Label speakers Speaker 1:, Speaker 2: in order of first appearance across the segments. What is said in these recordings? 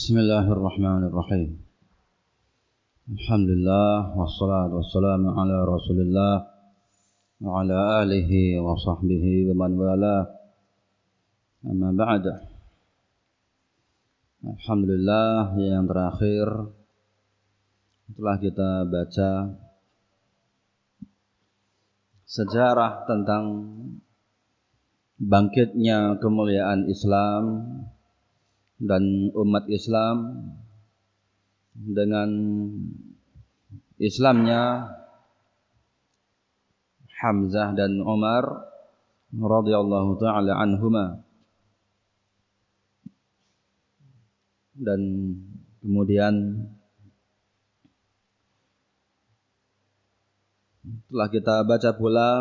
Speaker 1: Bismillahirrahmanirrahim. Alhamdulillah wassalatu wassalamu ala Rasulillah wa ala alihi wa sahbihi wa man wala. Amma ba'd. Alhamdulillah, yang terakhir telah kita baca sejarah tentang bangkitnya kemuliaan Islam dan umat Islam dengan Islamnya Hamzah dan Umar radhiyallahu taala anhuma, dan kemudian telah kita baca pula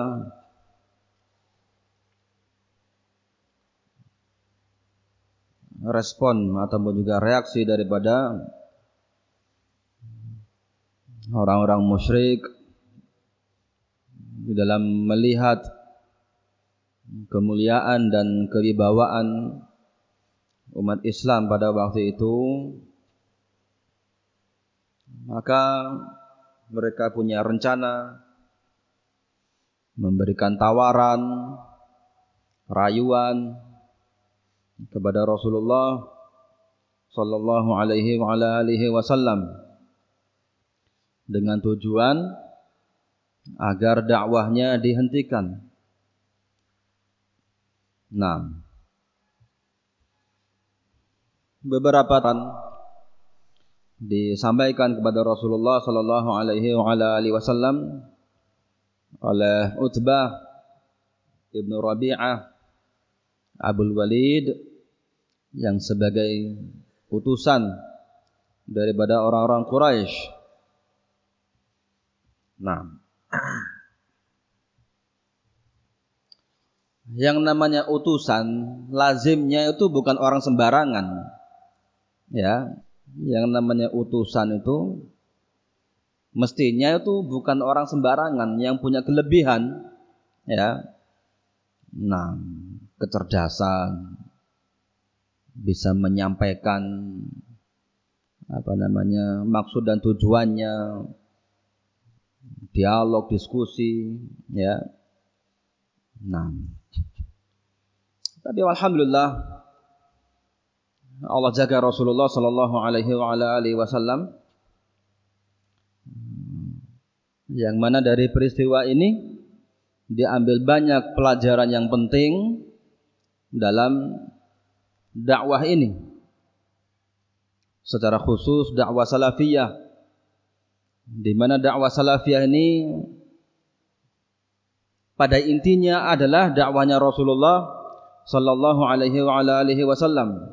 Speaker 1: respon ataupun juga reaksi daripada orang-orang musyrik di dalam melihat kemuliaan dan kewibawaan umat Islam pada waktu itu. Maka mereka punya rencana memberikan tawaran, rayuan kepada Rasulullah sallallahu alaihi wa ala alihi wasallam dengan tujuan agar dakwahnya dihentikan. Nah, beberapa disampaikan kepada Rasulullah sallallahu alaihi wa ala alihi wasallam oleh Utbah ibnu Rabi'ah Abul Walid yang sebagai utusan daripada orang-orang Quraisy. Nah, yang namanya utusan lazimnya itu bukan orang sembarangan. Ya, yang namanya utusan itu mestinya itu bukan orang sembarangan yang punya kelebihan, ya. Nah, kecerdasan, bisa menyampaikan maksud dan tujuannya, dialog, diskusi, ya. Nah, tapi alhamdulillah Allah jaga Rasulullah sallallahu alaihi wa ala alihi wasallam, yang mana dari peristiwa ini diambil banyak pelajaran yang penting dalam dakwah ini, secara khusus dakwah salafiyah, di mana dakwah salafiyah ini pada intinya adalah dakwahnya Rasulullah sallallahu alaihi wa ala alihi wasallam.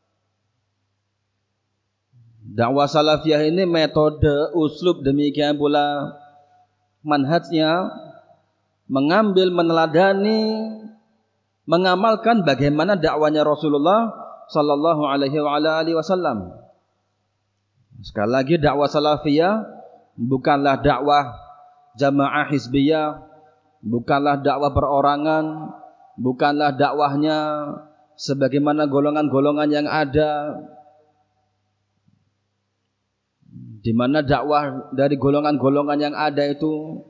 Speaker 1: Dakwah salafiyah ini metode, uslub, demikian pula manhajnya mengambil, meneladani, mengamalkan bagaimana dakwahnya Rasulullah sallallahu alaihi wa ala alihi wasallam. Sekali lagi, dakwah salafiyah bukanlah dakwah jamaah hizbiyah, bukanlah dakwah perorangan, bukanlah dakwahnya sebagaimana golongan-golongan yang ada, di mana dakwah dari golongan-golongan yang ada itu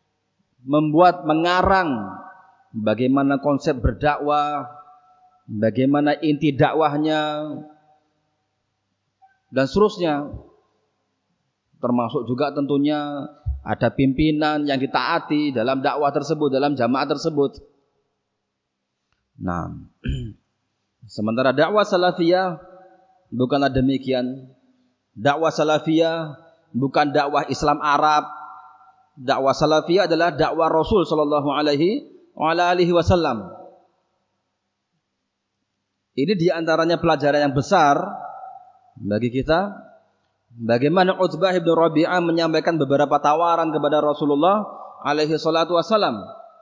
Speaker 1: mengarang bagaimana konsep berdakwah, bagaimana inti dakwahnya, dan seterusnya. Termasuk juga tentunya ada pimpinan yang ditaati dalam dakwah tersebut, dalam jamaah tersebut. Nah, sementara dakwah salafiyah bukanlah demikian. Dakwah salafiyah bukan dakwah Islam Arab. Dakwah salafiyah adalah dakwah Rasul sallallahu alaihi wa ala alihi wasallam. Ini diantaranya pelajaran yang besar bagi kita, bagaimana Utbah ibn Rabi'ah menyampaikan beberapa tawaran kepada Rasulullah alaihi salatu wasallam.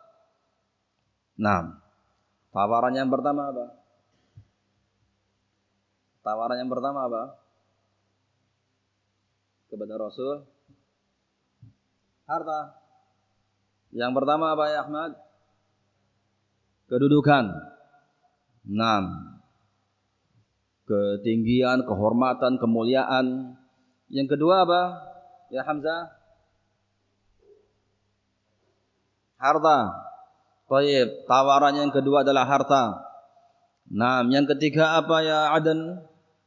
Speaker 1: Nah, tawaran yang pertama apa? Tawaran yang pertama apa? Kepada Rasul, harta. Yang pertama apa ya Ahmad? Kedudukan. 6. ketinggian, kehormatan, kemuliaan. Yang kedua apa? Ya Hamzah? Harta. Baik, tawaran yang kedua adalah harta. Nah, yang ketiga apa ya Aden?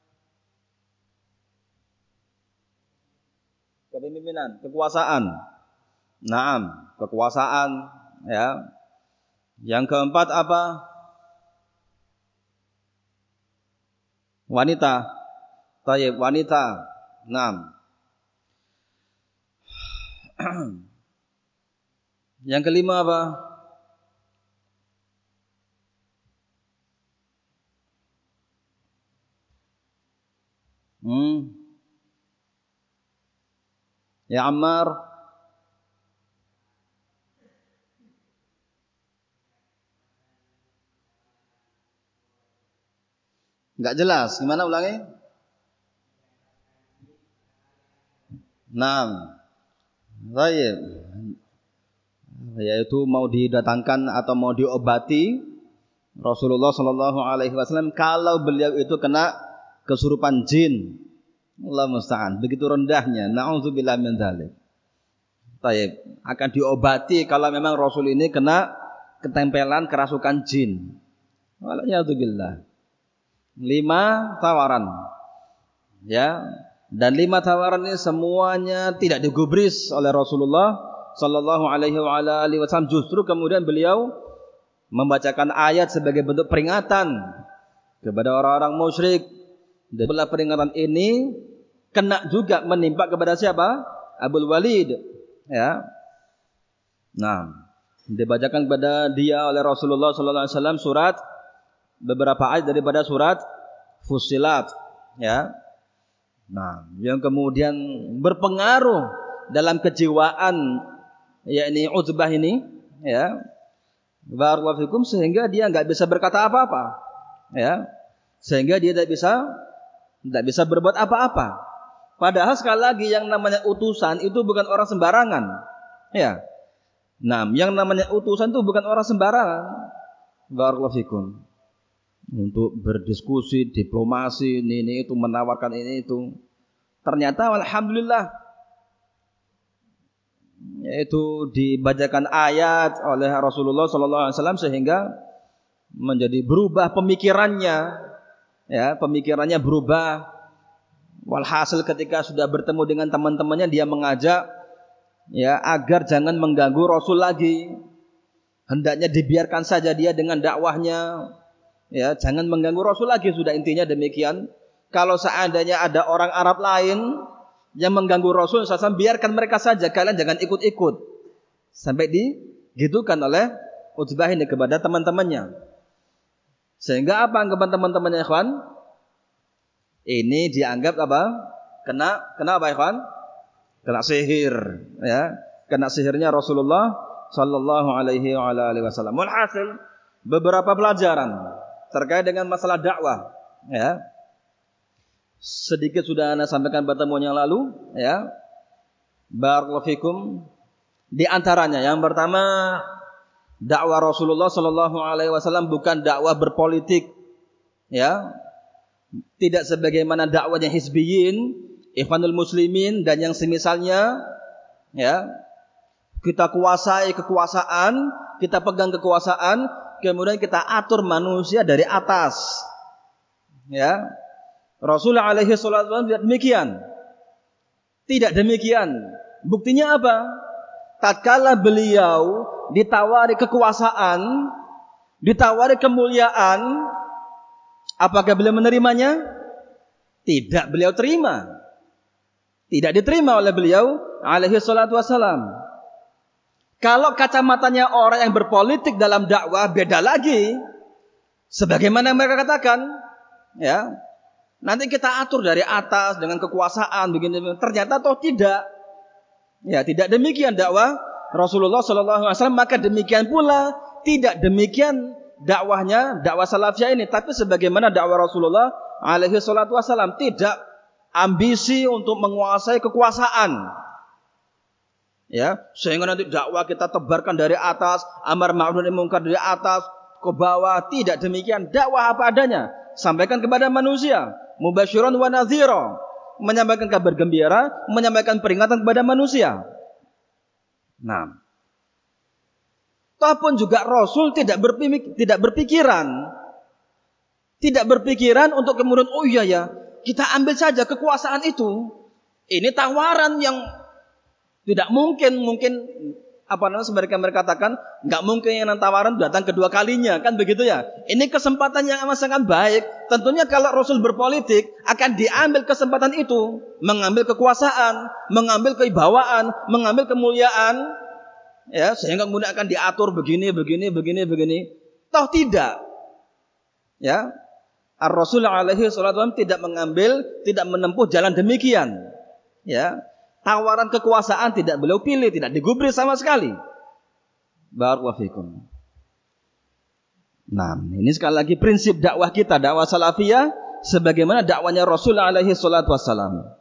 Speaker 1: Kepemimpinan, kekuasaan. Naam, kekuasaan, ya. Yang keempat apa? Wanita. Tayyib, wanita. Naam. Yang kelima apa? Ya Ammar. Enggak jelas. Gimana ulangi? Naam. Baik. Yaitu mau didatangkan atau mau diobati Rasulullah sallallahu alaihi wasallam kalau beliau itu kena kesurupan jin. Allah musta'an. Begitu rendahnya. Nauzubillah min dzalik. Baik, akan diobati kalau memang Rasul ini kena ketempelan kerasukan jin. Waliyadzubillah. 5 tawaran. Ya. Dan 5 tawaran ini semuanya tidak digubris oleh Rasulullah sallallahu alaihi wasallam. Justru kemudian beliau membacakan ayat sebagai bentuk peringatan kepada orang-orang musyrik. Dan peringatan ini kena juga menimpa kepada siapa? Abul Walid. Ya. Nah, dibacakan kepada dia oleh Rasulullah sallallahu alaihi wasallam surat beberapa ayat daripada surat Fussilat, ya. Nah, yang kemudian berpengaruh dalam kejiwaan yakni Utbah ini, ya. Barakallahu fikum, sehingga dia enggak bisa berkata apa-apa, ya. Sehingga dia tidak bisa berbuat apa-apa. Padahal sekali lagi yang namanya utusan itu bukan orang sembarangan, ya. Nah, yang namanya utusan itu bukan orang sembarangan. Barakallahu fikum. Untuk berdiskusi, diplomasi, ini itu, menawarkan ini itu. Ternyata alhamdulillah yaitu dibacakan ayat oleh Rasulullah sallallahu alaihi wasallam sehingga menjadi berubah pemikirannya, ya, pemikirannya berubah. Walhasil ketika sudah bertemu dengan teman-temannya dia mengajak, ya, agar jangan mengganggu Rasul lagi. Hendaknya dibiarkan saja dia dengan dakwahnya. Ya, jangan mengganggu Rasul lagi, sudah intinya demikian. Kalau seandainya ada orang Arab lain yang mengganggu Rasul SAW, biarkan mereka saja, kalian jangan ikut-ikut. Sampai digitukan oleh Utbah ini kepada teman-temannya. Sehingga apa anggapan teman-temannya ikhwan? Ini dianggap apa? Kena apa ikhwan? Kena sihir, ya. Kena sihirnya Rasulullah sallallahu alaihi wasallam. Walhasil beberapa pelajaran terkait dengan masalah dakwah, ya. Sedikit sudah Anda sampaikan pertemuan yang lalu, ya. Barakallahu fikum. Di antaranya yang pertama, dakwah Rasulullah sallallahu alaihi wasallam bukan dakwah berpolitik, ya. Tidak sebagaimana dakwahnya Hizbiyin, Ikhwanul Muslimin dan yang semisalnya, ya. Kita kuasai kekuasaan, kita pegang kekuasaan, kemudian kita atur manusia dari atas. Ya. Rasulullah alaihi wasallam tidak demikian. Tidak demikian. Buktinya apa? Tatkala beliau ditawari kekuasaan, ditawari kemuliaan, apakah beliau menerimanya? Tidak beliau terima. Tidak diterima oleh beliau alaihi salatu wasallam. Kalau kacamatanya orang yang berpolitik dalam dakwah beda lagi. Sebagaimana mereka katakan, ya. Nanti kita atur dari atas dengan kekuasaan begini. Ternyata toh tidak. Ya, tidak demikian dakwah Rasulullah sallallahu alaihi wasallam, maka demikian pula tidak demikian dakwahnya, dakwah salafiyah ini, tapi sebagaimana dakwah Rasulullah alaihi salatu wasallam, tidak ambisi untuk menguasai kekuasaan. Ya, sehingga nanti dakwah kita tebarkan dari atas, amar ma'ruf nahi munkar dari atas ke bawah. Tidak demikian, dakwah apa adanya. sampaikan kepada manusia. Mubasyiran wa nadhira, menyampaikan kabar gembira, menyampaikan peringatan kepada manusia. Nah, toh pun juga Rasul tidak berpikiran untuk kemudian, oh iya ya, kita ambil saja kekuasaan itu. Ini tawaran yang tidak mungkin mereka katakan, nggak mungkin yang tawaran datang kedua kalinya, kan begitu ya. Ini kesempatan yang amat sangat baik. Tentunya kalau Rasul berpolitik akan diambil kesempatan itu, mengambil kekuasaan, mengambil kewibawaan, mengambil kemuliaan, ya, sehingga kemudian akan diatur begini. Toh tidak, ya. Ar-Rasul alaihi salatu wasallam tidak menempuh jalan demikian, ya. Tawaran kekuasaan tidak beliau pilih, tidak digubris sama sekali. Barakallahu fikum. Nah, ini sekali lagi prinsip dakwah kita, dakwah salafiyah, sebagaimana dakwanya Rasul alaihi salatu wassalam.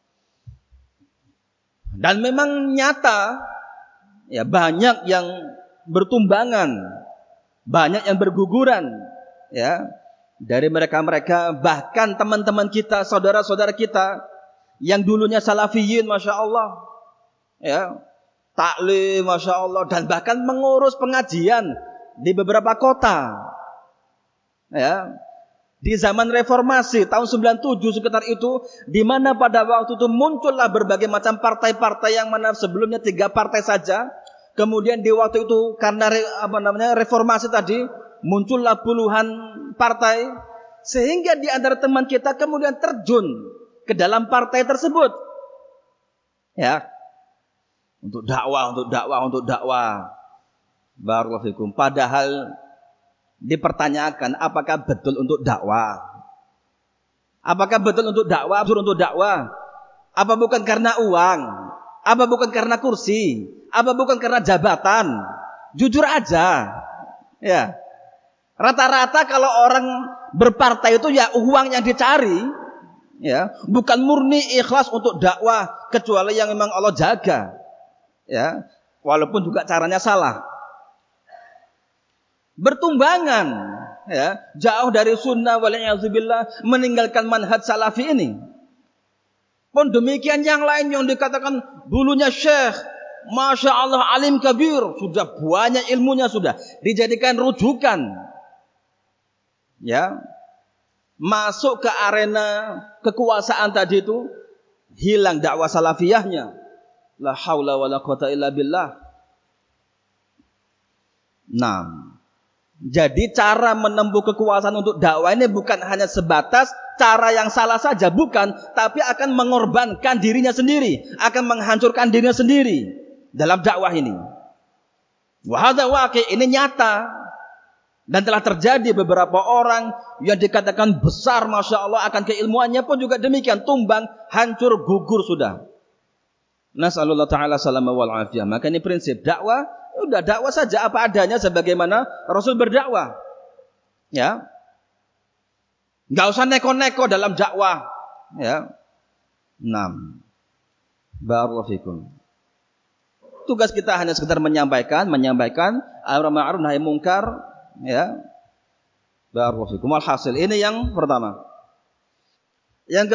Speaker 1: Dan memang nyata, ya, banyak yang bertumbangan, banyak yang berguguran, ya, dari mereka-mereka, bahkan teman-teman kita, saudara-saudara kita yang dulunya salafiyin, masya Allah, ya, taklim, masya Allah, dan bahkan mengurus pengajian di beberapa kota, ya, di zaman reformasi tahun 97 sekitar itu, di mana pada waktu itu muncullah berbagai macam partai-partai yang mana sebelumnya 3 partai saja, kemudian di waktu itu karena reformasi tadi muncullah puluhan partai, sehingga di antara teman kita kemudian terjun ke dalam partai tersebut, ya, untuk dakwah. Barakallahu fikum. Padahal dipertanyakan, apakah betul untuk dakwah? Apakah betul untuk dakwah? Apa bukan karena uang? Apa bukan karena kursi? Apa bukan karena jabatan? Jujur aja, ya. Rata-rata kalau orang berpartai itu ya uang yang dicari, ya, bukan murni ikhlas untuk dakwah, kecuali yang memang Allah jaga, ya, walaupun juga caranya salah. Bertumbangan, ya, jauh dari sunnah, waliyadzubillah, meninggalkan manhaj salafi ini. Pun demikian yang lain yang dikatakan dulunya syekh, masya Allah, alim kabir, sudah banyak ilmunya, sudah dijadikan rujukan, ya, masuk ke arena kekuasaan tadi itu, hilang dakwah salafiyahnya. La haula wala quwata illa billah. Nah, jadi cara menempuh kekuasaan untuk dakwah ini bukan hanya sebatas cara yang salah saja, bukan, tapi akan mengorbankan dirinya sendiri, akan menghancurkan dirinya sendiri dalam dakwah ini. Wa hadza waqi', ini nyata. Dan telah terjadi beberapa orang yang dikatakan besar, masya Allah, akan keilmuannya pun juga demikian, tumbang, hancur, gugur sudah. Nas'alullah ta'ala salama wal afiyah. Maka ini prinsip dakwah, udah dakwah saja apa adanya sebagaimana Rasul berdakwah, ya. Enggak usah neko-neko dalam dakwah, ya. 6. Barakallahu fikum. Tugas kita hanya sekedar menyampaikan amar ma'ruf nahi mungkar, ya. Barakallahu fikum. Alhasil, ini yang pertama. Yang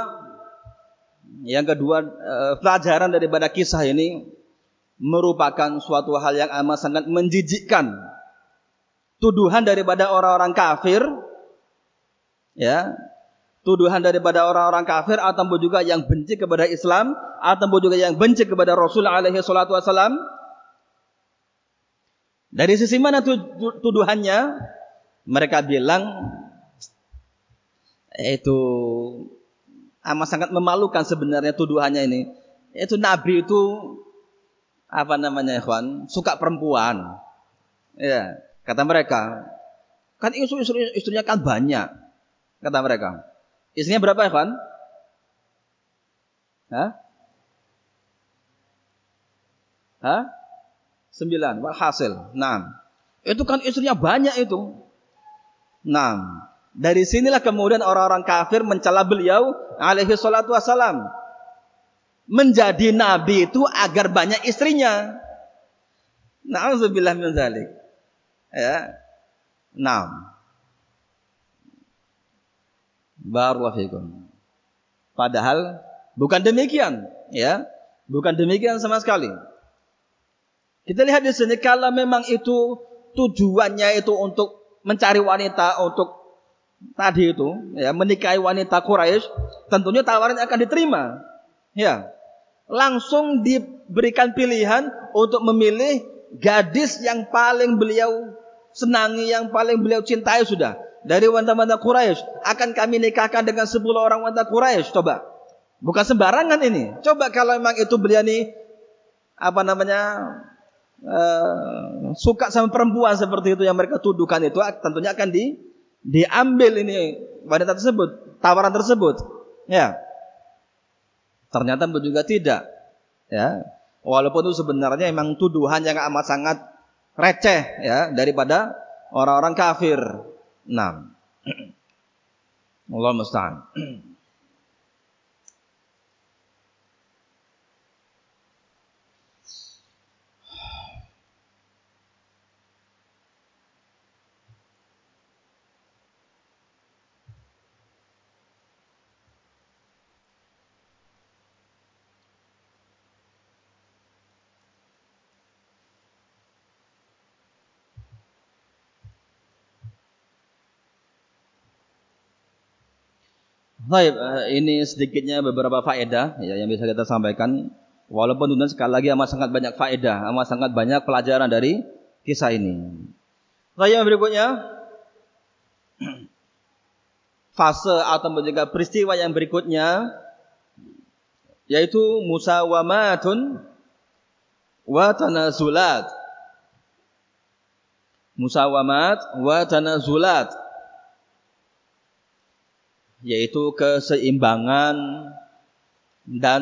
Speaker 1: kedua, pelajaran daripada kisah ini merupakan suatu hal yang amat sangat menjijikkan. Tuduhan daripada orang-orang kafir, ya, tuduhan daripada orang-orang kafir, ataupun juga yang benci kepada Islam, ataupun juga yang benci kepada Rasul alaihi salatu wasalam. Dari sisi mana tuduhannya? Mereka bilang itu amat sangat memalukan sebenarnya tuduhannya ini. Itu Nabi itu ikhwan, suka perempuan. Ya, kata mereka. Kan istrinya kan banyak, kata mereka. Istrinya berapa, ikhwan? Hah? 9. Walhasil. Nah, itu kan istrinya banyak itu. Nah, dari sinilah kemudian orang-orang kafir mencela beliau alaihi salatu wassalam. Menjadi nabi itu agar banyak istrinya. Na'udzubillah min dzalik. Ya. Nah. Barakallahu fikum. Padahal bukan demikian, ya. Bukan demikian sama sekali. Kita lihat di sini, kalau memang itu tujuannya itu untuk mencari wanita, untuk tadi itu, ya, menikahi wanita Quraisy, tentunya tawaran akan diterima. Ya. Langsung diberikan pilihan untuk memilih gadis yang paling beliau senangi, yang paling beliau cintai sudah. Dari wanita-wanita Quraisy, akan kami nikahkan dengan 10 orang wanita Quraisy. Coba. Bukan sembarangan ini. Coba kalau memang itu beliau ini suka sama perempuan seperti itu yang mereka tuduhkan itu, tentunya akan diambil ini wanita tersebut, tawaran tersebut. Ya. Ternyata juga tidak. Ya. Walaupun itu sebenarnya memang tuduhan yang amat sangat receh, ya, daripada orang-orang kafir. Nah. Allah musta'an. Baik, ini sedikitnya beberapa faedah, ya, yang bisa kita sampaikan. Walaupun tentunya sekali lagi amat sangat banyak faedah, amat sangat banyak pelajaran dari kisah ini. Baik, yang berikutnya, fase atau juga peristiwa yang berikutnya, yaitu musawamatun wa tanazulat. Musawamat wa tanazulat, yaitu keseimbangan dan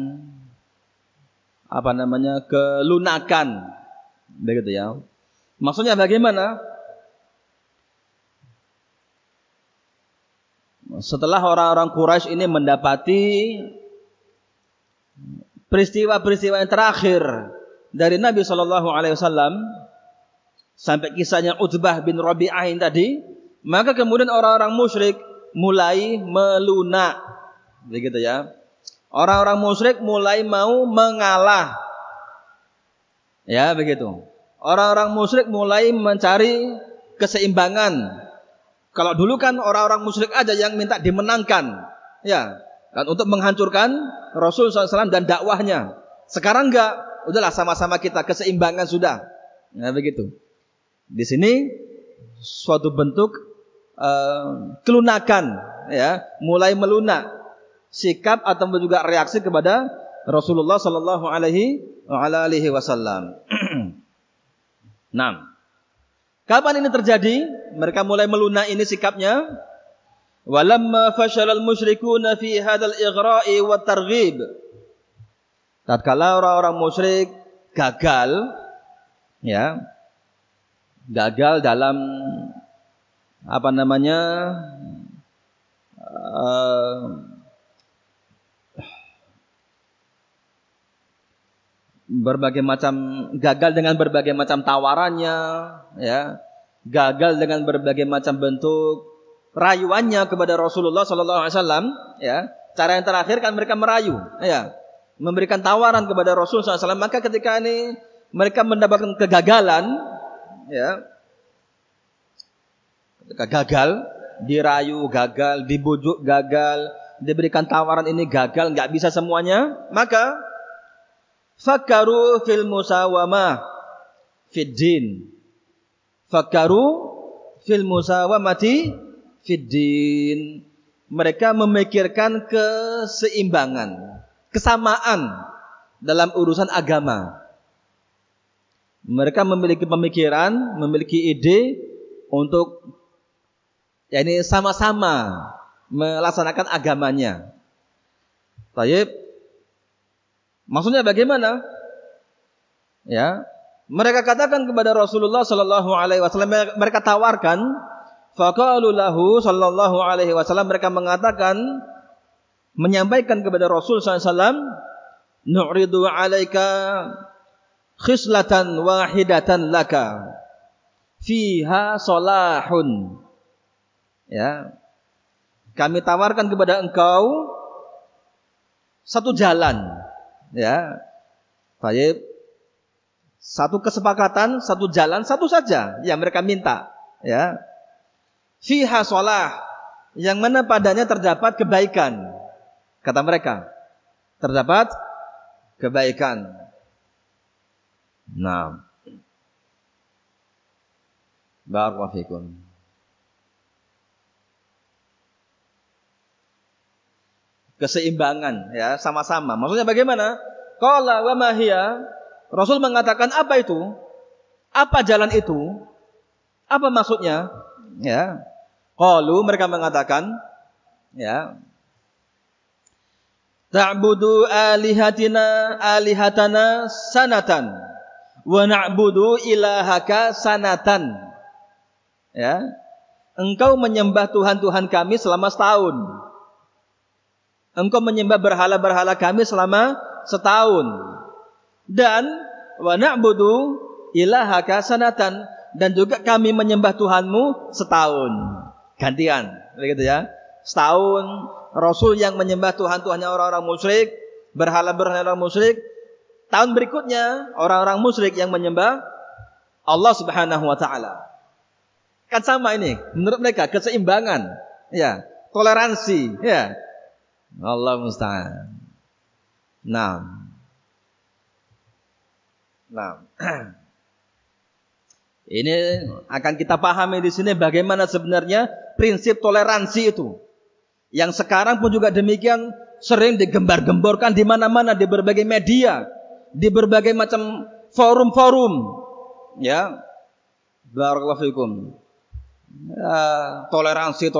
Speaker 1: kelunakan, begitu ya. Maksudnya bagaimana? Setelah orang-orang Quraisy ini mendapati peristiwa-peristiwa yang terakhir dari Nabi SAW sampai kisahnya Utbah bin Rabi'ah tadi, maka kemudian orang-orang musyrik mulai melunak, begitu ya. Orang-orang musyrik mulai mau mengalah, ya, begitu. Orang-orang musyrik mulai mencari keseimbangan. Kalau dulu kan orang-orang musyrik aja yang minta dimenangkan, ya, dan untuk menghancurkan Rasul SAW dan dakwahnya. Sekarang enggak, udahlah sama-sama kita keseimbangan sudah, ya, begitu. Di sini suatu bentuk kelunakan, ya, mulai melunak sikap atau juga reaksi kepada Rasulullah sallallahu alaihi wasallam. Nah, kapan ini terjadi? Mereka mulai melunak ini sikapnya. Walamma fashalal musyrikuuna fi hadzal ighra'i wat targhib. Tatkala orang-orang musyrik gagal, ya, gagal dalam berbagai macam, gagal dengan berbagai macam tawarannya, ya, gagal dengan berbagai macam bentuk rayuannya kepada Rasulullah sallallahu alaihi wasallam, ya. Cara yang terakhir kan mereka merayu, ya, memberikan tawaran kepada Rasulullah sallallahu alaihi wasallam. Maka ketika ini mereka mendapatkan kegagalan, ya, ketika gagal, dirayu gagal, dibujuk gagal, diberikan tawaran ini gagal, enggak bisa semuanya, maka fakkaru fil musawamah fid din. Fakkaru fil musawamati fid din. Mereka memikirkan keseimbangan, kesamaan dalam urusan agama. Mereka memiliki pemikiran, memiliki ide untuk, ya, ini sama-sama melaksanakan agamanya. Baik. Maksudnya bagaimana? Ya, mereka katakan kepada Rasulullah sallallahu alaihi wasallam, mereka tawarkan, faqalu lahu sallallahu alaihi wasallam, mereka mengatakan, menyampaikan kepada Rasul sallallahu alaihi wasallam, nu'ridu 'alaika khislatan wahidatan laka fiha salahun. Ya. kami tawarkan kepada engkau satu jalan, ya. Baik. Satu kesepakatan, satu jalan, satu saja yang mereka minta, ya. Fiha shalah, yang mana padanya terdapat kebaikan. Kata mereka, terdapat kebaikan. Nah, barakallahu fikum. Keseimbangan, ya, sama-sama. Maksudnya bagaimana? Qala wa ma hiya? Rasul mengatakan, apa itu? Apa jalan itu? Apa maksudnya? Ya. Qalu, mereka mengatakan, ya, ta'budu alihatana sanatan wa na'budu ilahaka sanatan. Ya. Engkau menyembah Tuhan-Tuhan kami selama setahun. Engkau menyembah berhala-berhala kami selama setahun. Dan wa na'budu ilahaka sanatan, dan juga kami menyembah Tuhanmu setahun. Gantian, begitu ya. Setahun Rasul yang menyembah Tuhan-Tuhannya orang-orang musyrik, berhala-berhala orang musyrik. Tahun berikutnya orang-orang musyrik yang menyembah Allah Subhanahu wa taala. Kan sama ini menurut mereka, keseimbangan, ya, toleransi, ya. Allah musta'an. Nah. Ini akan kita pahami di sini bagaimana sebenarnya prinsip toleransi itu. Yang sekarang pun juga demikian sering digembar-gemborkan di mana-mana, di berbagai media, di berbagai macam forum-forum, ya. Barakallahu fikum. Ya, toleransi.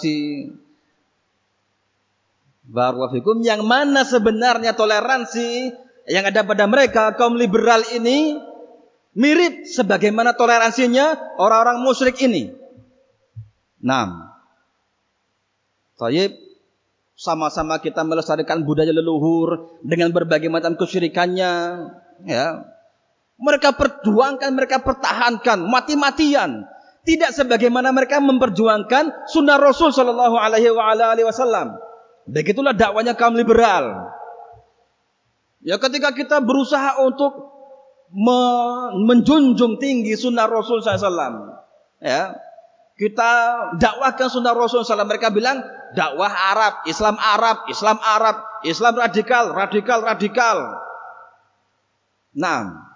Speaker 1: Barakallahu fikum. Yang mana sebenarnya toleransi yang ada pada mereka kaum liberal ini mirip sebagaimana toleransinya orang-orang musyrik ini. Nah, Tayyib, sama-sama kita melestarikan budaya leluhur dengan berbagai macam kesyirikannya, ya. Mereka perjuangkan, mereka pertahankan mati-matian, tidak sebagaimana mereka memperjuangkan sunnah Rasul sallallahu alaihi wasallam. Begitulah dakwanya kaum liberal. Ya, ketika kita berusaha untuk menjunjung tinggi sunnah Rasul SAW, ya, kita dakwahkan sunnah Rasul SAW, mereka bilang dakwah Arab, Islam radikal. Nah,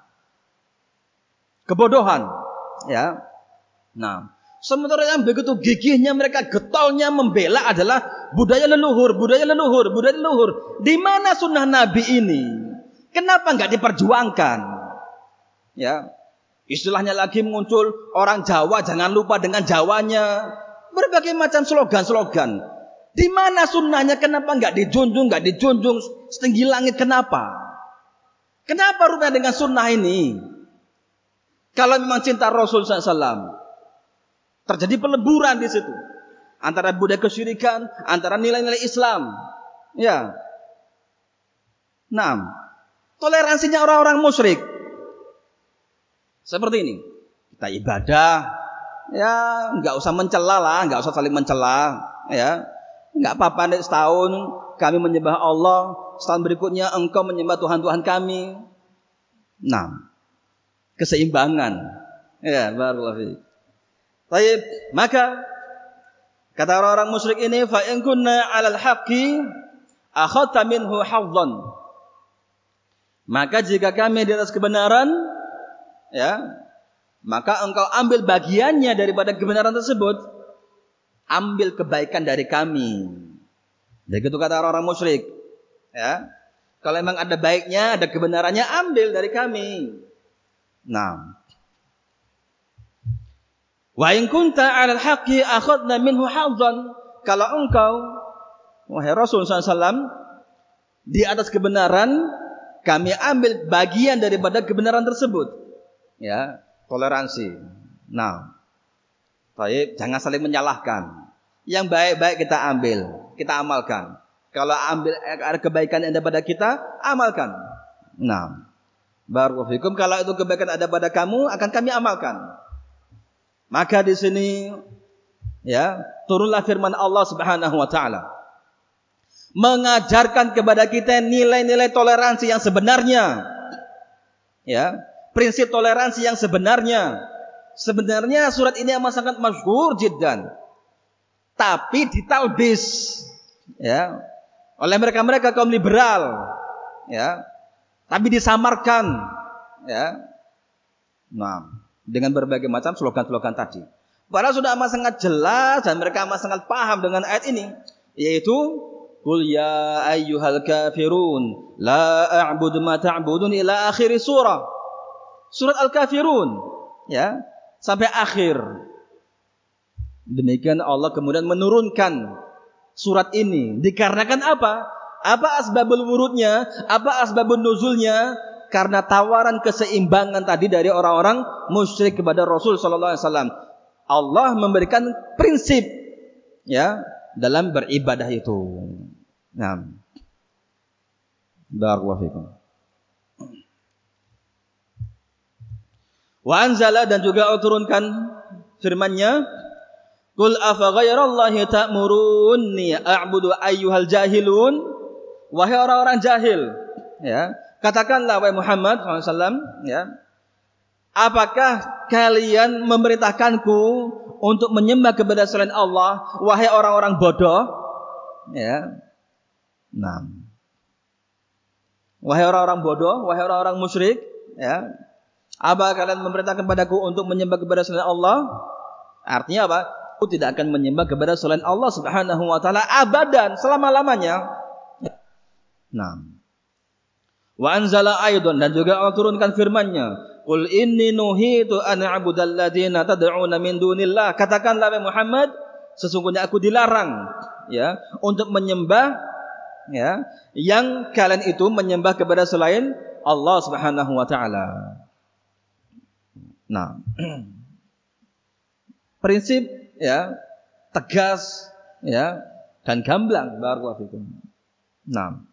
Speaker 1: kebodohan, ya. Nah, sementara yang begitu gigihnya mereka, getolnya membela adalah budaya leluhur. Di mana sunnah Nabi ini? Kenapa enggak diperjuangkan? Ya, istilahnya lagi muncul orang Jawa, jangan lupa dengan Jawanya. Berbagai macam slogan. Di mana sunnahnya? Kenapa enggak dijunjung setinggi langit? Kenapa rupanya dengan sunnah ini? Kalau memang cinta Rasul SAW, terjadi peleburan di situ antara budaya kesyirikan, antara nilai-nilai Islam. Ya. Nah, toleransinya orang-orang musyrik seperti ini. Kita ibadah, ya, enggak usah mencela lah, enggak usah saling mencela, ya. Enggak apa-apa nih, setahun kami menyembah Allah, setahun berikutnya engkau menyembah Tuhan-Tuhan kami. Nah, keseimbangan. Ya, barakallahu fiik. Baik, maka kata orang-orang musyrik ini, fa in kunna 'alal haqqi akhadta minhu hazzan. Maka jika kami di atas kebenaran, ya, maka engkau ambil bagiannya daripada kebenaran tersebut, ambil kebaikan dari kami. Begitu kata orang-orang musyrik, ya. Kalau memang ada baiknya, ada kebenarannya, ambil dari kami. Nah, wa in kunta 'alal haqqi akhadna minhu hazzan. Kalau engkau, wahai Rasul SAW, di atas kebenaran, kami ambil bagian daripada kebenaran tersebut. Ya, toleransi. Nah, baik, jangan saling menyalahkan. Yang baik-baik kita ambil, kita amalkan. Kalau ada kebaikan yang ada pada kita, amalkan. Nah, barakallahu fikum, kalau itu kebaikan ada pada kamu, akan kami amalkan. Maka di sini ya, turunlah firman Allah Subhanahu wa taala mengajarkan kepada kita nilai-nilai toleransi yang sebenarnya. Ya, prinsip toleransi yang sebenarnya. Sebenarnya surat ini amat sangat masyhur jiddan. Tapi ditalbis, ya, oleh mereka-mereka kaum liberal, ya. Tapi disamarkan, ya. Nah, dengan berbagai macam slogan-slogan tadi. Padahal sudah amat sangat jelas dan mereka amat sangat paham dengan ayat ini, yaitu Qul ya ayyuhal kafirun la a'budu ma ta'budun ila akhir surah. Surat Al-Kafirun, ya, sampai akhir. Demikian Allah kemudian menurunkan surat ini dikarenakan apa? Apa asbabul wurudnya? Apa asbabun nuzulnya? Karena tawaran keseimbangan tadi dari orang-orang musyrik kepada Rasul sallallahu alaihi wasallam. Allah memberikan prinsip, ya, dalam beribadah itu. Nah, barakallahu fikum. Wa anzala, dan juga Allah turunkan firman-Nya, Qul afa ghairallahi ta'murunni a'budu ayyuhal jahilun. Wahai orang-orang jahil, ya, katakanlah wahai Muhammad SAW, ya, apakah kalian memerintahkanku untuk menyembah kepada selain Allah, wahai orang-orang bodoh? Ya. Nah, wahai orang-orang bodoh, wahai orang-orang musyrik, ya, apa kalian memerintahkan padaku untuk menyembah kepada selain Allah? Artinya apa? Aku tidak akan menyembah kepada selain Allah Subhanahu wa taala abadan, selama-lamanya. Nah, wa anzala aidan, dan juga Allah turunkan firman-Nya, Qul inni nuhitu an a'budal ladzina tad'una min dunillah. Katakanlah wahai Muhammad, sesungguhnya aku dilarang, ya, untuk menyembah, ya, yang kalian itu menyembah kepada selain Allah Subhanahu wa taala. Nah, prinsip, ya, tegas, ya, dan gamblang, barakallahu fikum. Nah,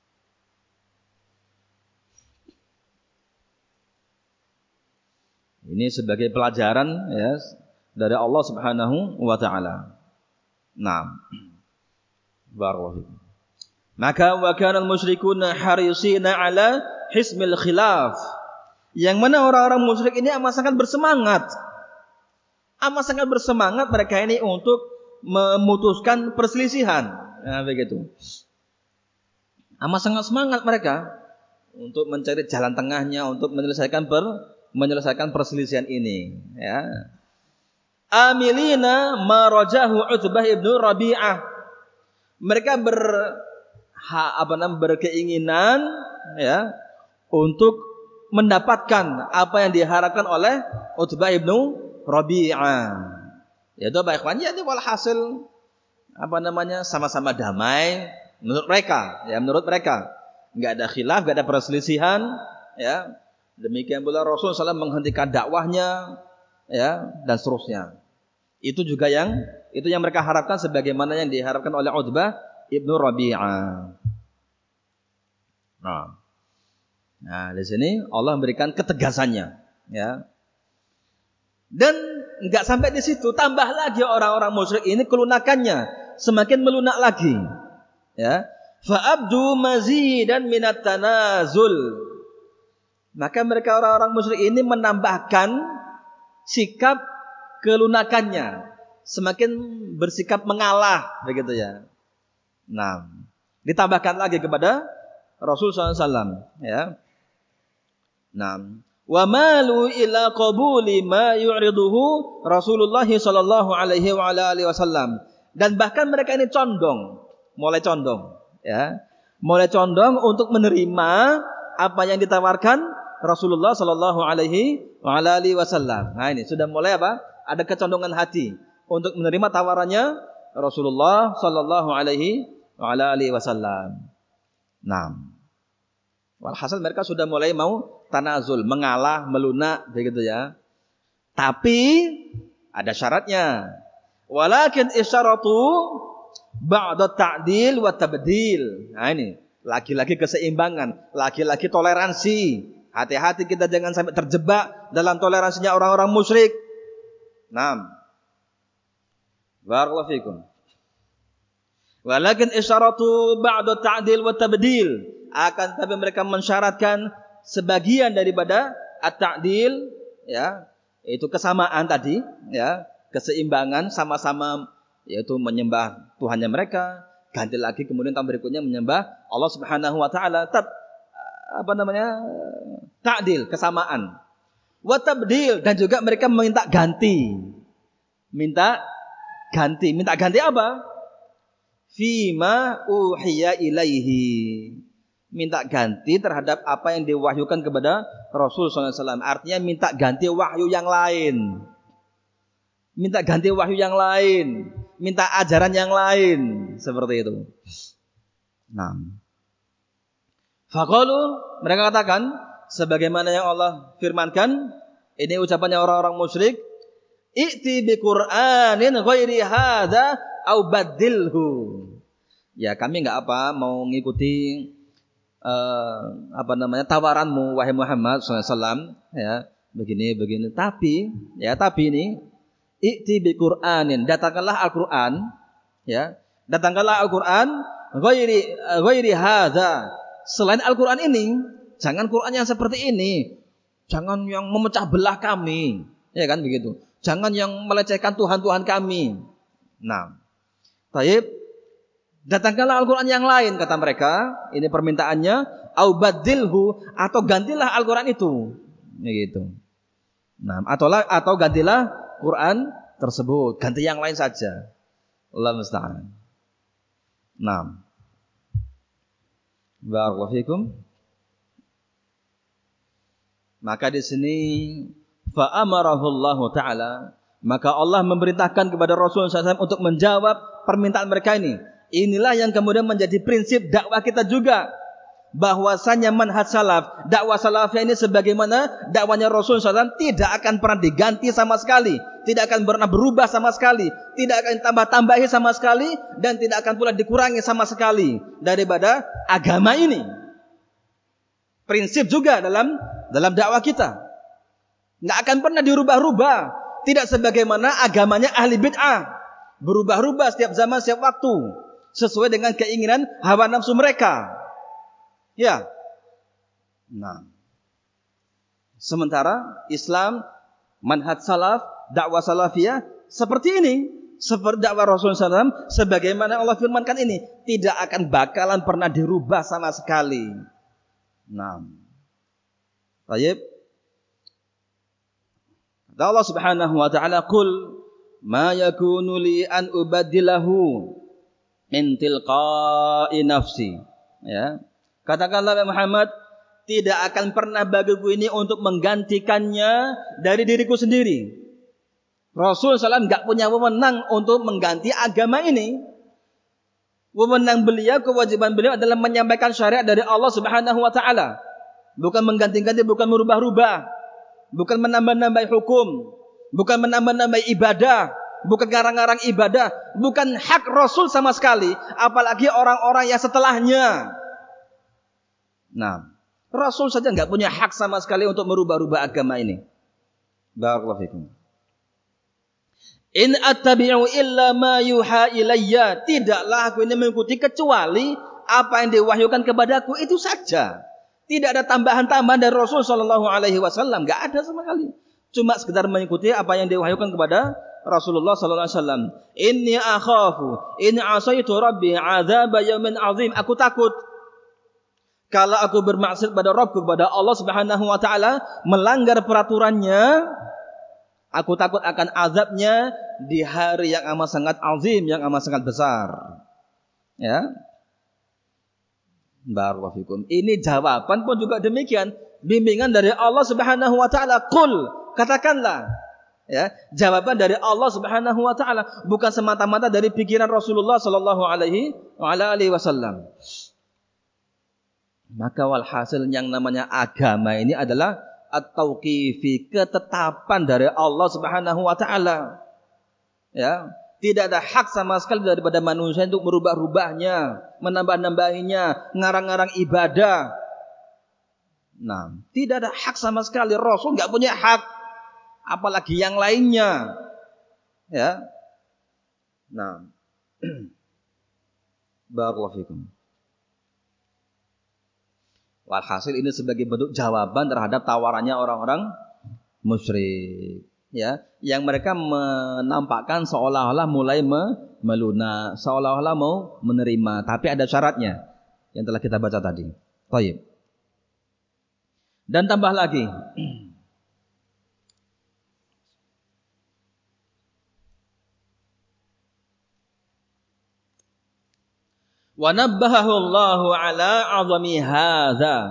Speaker 1: ini sebagai pelajaran, ya, dari Allah Subhanahu wa taala. Nah, barakallahu fikum. Maka wa kana al-musyrikuuna harisina ala hismil khilaf. Yang mana orang-orang musyrik ini amat sangat bersemangat. Amat sangat bersemangat mereka ini untuk memutuskan perselisihan. Nah, begitu. Amat sangat semangat mereka untuk mencari jalan tengahnya untuk menyelesaikan perselisihan ini, ya. Amilina marajahu Utbah ibnu Rabi'ah. Mereka berkeinginan, ya, untuk mendapatkan apa yang diharapkan oleh Utbah ibnu Rabi'ah. Yaitu apa ikhwan? Ya, walhasil sama-sama damai menurut mereka, ya, menurut mereka. Enggak ada khilaf, enggak ada perselisihan, ya. Demikian pula Rasul SAW menghentikan dakwahnya, ya, dan seterusnya. Itu juga yang mereka harapkan sebagaimana yang diharapkan oleh Utbah ibnu Rabi'ah. Nah, di sini Allah memberikan ketegasannya, ya. Dan enggak sampai di situ, tambah lagi orang-orang musyrik ini kelunakannya semakin melunak lagi, ya. Fa'abdu mazidan minat tanazul. Maka mereka orang-orang musyrik ini menambahkan sikap kelunakannya, semakin bersikap mengalah, begitu, ya. Nah, ditambahkan lagi kepada Rasul SAW, ya. Nah, wa malu ila qabuli ma yu'riduhu Rasulullah sallallahu alaihi wa alihi wasallam. Dan bahkan mereka ini mulai condong, ya. Mulai condong untuk menerima apa yang ditawarkan Rasulullah sallallahu alaihi wa alihi wasallam. Nah, ini sudah mulai apa? Ada kecondongan hati untuk menerima tawarannya Rasulullah sallallahu alaihi wa alihi wasallam. Nah, walhasil mereka sudah mulai mau tanazul, mengalah, melunak, begitu, ya. Tapi ada syaratnya. Walakin isyaratu ba'da ta'dil wa tabdil. Nah, ini lagi-lagi keseimbangan, lagi-lagi toleransi. Hati-hati kita jangan sampai terjebak dalam toleransinya orang-orang musyrik. Nah, Barakallahu fikum. Walakin isyaratu ba'da ta'dil wa tabdil. Akan tapi mereka mensyaratkan sebagian daripada at-ta'dil, ya, yaitu kesamaan tadi, ya, keseimbangan, sama-sama yaitu menyembah Tuhannya mereka, ganti lagi kemudian tahun berikutnya menyembah Allah Subhanahu wa taala. Ta'dil, kesamaan. Wa tabdil, dan juga mereka minta ganti. Minta ganti apa? Fima uhiya ilaihi. Minta ganti terhadap apa yang diwahyukan kepada Rasul SAW. Artinya minta ganti wahyu yang lain. Minta ganti wahyu yang lain. Minta ajaran yang lain. Seperti itu. Nah. Faqalu, mereka katakan, sebagaimana yang Allah firmankan, ini ucapannya orang-orang musyrik, i'ti bi Qur'anin ghairi hadza au badilhu. Ya, kami enggak mau ngikuti tawaranmu wahai Muhammad SAW, ya, begini. Tapi ini i'ti bi Qur'anin, datangkanlah Al-Qur'an, ya. Datangkanlah Al-Qur'an ghairi hadza. Selain Al-Qur'an ini, jangan Qur'an yang seperti ini. Jangan yang memecah belah kami, ya kan begitu. Jangan yang melecehkan Tuhan-Tuhan kami. Nah, taib, datangkanlah Al-Quran yang lain, kata mereka. Ini permintaannya. Au badilhu, atau gantilah Al-Quran itu. Ya gitu. Nah, atau gantilah Quran tersebut. Ganti yang lain saja. Allah musta'an. Nah. Barakallahu fikum. Maka di sini fa'amarahullahu ta'ala, maka Allah memerintahkan kepada Rasulullah SAW untuk menjawab permintaan mereka ini. Inilah yang kemudian menjadi prinsip dakwah kita juga, bahwasanya manhaj salaf, dakwah salafiyah ini sebagaimana dakwahnya Rasulullah SAW tidak akan pernah diganti sama sekali, tidak akan pernah berubah sama sekali, tidak akan tambah-tambahi sama sekali, dan tidak akan pula dikurangi sama sekali daripada agama ini. Prinsip juga dalam dakwah kita. Nggak akan pernah dirubah-rubah. Tidak sebagaimana agamanya ahli bid'ah. Berubah-rubah setiap zaman, setiap waktu. Sesuai dengan keinginan hawa nafsu mereka. Ya. Nah. Sementara Islam, manhaj salaf, dakwah salafiyah seperti ini. Seperti dakwah Rasulullah SAW. Sebagaimana Allah firmankan ini. Tidak akan bakalan pernah dirubah sama sekali. Nah. Baik. Allah Subhanahu wa ta'ala, qul ma yakunu li an ubaddilahu min tilqa'i nafsi. Ya. Katakanlah Muhammad, tidak akan pernah bagiku ini untuk menggantikannya dari diriku sendiri. Rasul SAW enggak punya wewenang untuk mengganti agama ini. Wewenang beliau, kewajiban beliau adalah menyampaikan syariat dari Allah Subhanahu wa ta'ala. Bukan mengganti-ganti, bukan merubah-rubah. Bukan menambah-nambah hukum, bukan menambah-nambah ibadah, bukan ngarang-ngarang ibadah, bukan hak Rasul sama sekali, apalagi orang-orang yang setelahnya. Nah, Rasul saja enggak punya hak sama sekali untuk merubah-rubah agama ini. Barakallahu fikum. In attabi'u illa ma yuha ilayya. Tidaklah aku ini mengikuti kecuali apa yang diwahyukan kepadaku, itu saja. Tidak ada tambahan-tambahan dari Rasul sallallahu alaihi wasallam, enggak ada sama sekali. Cuma sekedar mengikuti apa yang diwahyukan kepada Rasulullah sallallahu alaihi wasallam. Inni akhafu in asaitu rabbi adzab yaumin azim. Aku takut kalau aku bermaksiat pada Rabbku, kepada Allah Subhanahu wa taala, melanggar peraturannya, aku takut akan azabnya di hari yang amat sangat azim, yang amat sangat besar. Ya. Barakallahu fikum. Ini jawaban pun juga demikian, bimbingan dari Allah Subhanahu wa taala. Qul, katakanlah, ya, jawaban dari Allah Subhanahu wa taala, bukan semata-mata dari pikiran Rasulullah sallallahu alaihi wasallam. Maka walhasil yang namanya agama ini adalah at-tauqifi, ketetapan dari Allah Subhanahu wa taala. Ya. Tidak ada hak sama sekali daripada manusia untuk merubah-rubahnya, menambah-nambahinya, ngarang-ngarang ibadah. Nah, tidak ada hak sama sekali. Rasul enggak punya hak, apalagi yang lainnya. Ya. Nah, barakallahu fikum. Walhasil ini sebagai bentuk jawaban terhadap tawarannya orang-orang musyrik, ya, yang mereka menampakkan seolah-olah mulai melunak, seolah-olah mau menerima, tapi ada syaratnya yang telah kita baca tadi. Baik. Dan tambah lagi. Wa nabbahahu Allahu ala 'azami hadza.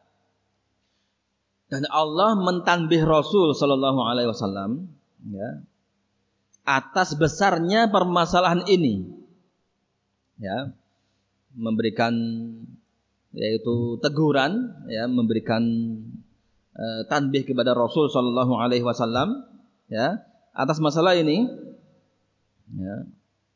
Speaker 1: Dan Allah mentanbih Rasul sallallahu alaihi wasallam, ya, atas besarnya permasalahan ini. Ya, memberikan yaitu teguran, ya, memberikan tanbih kepada Rasul sallallahu alaihi wasallam, ya, atas masalah ini. Ya.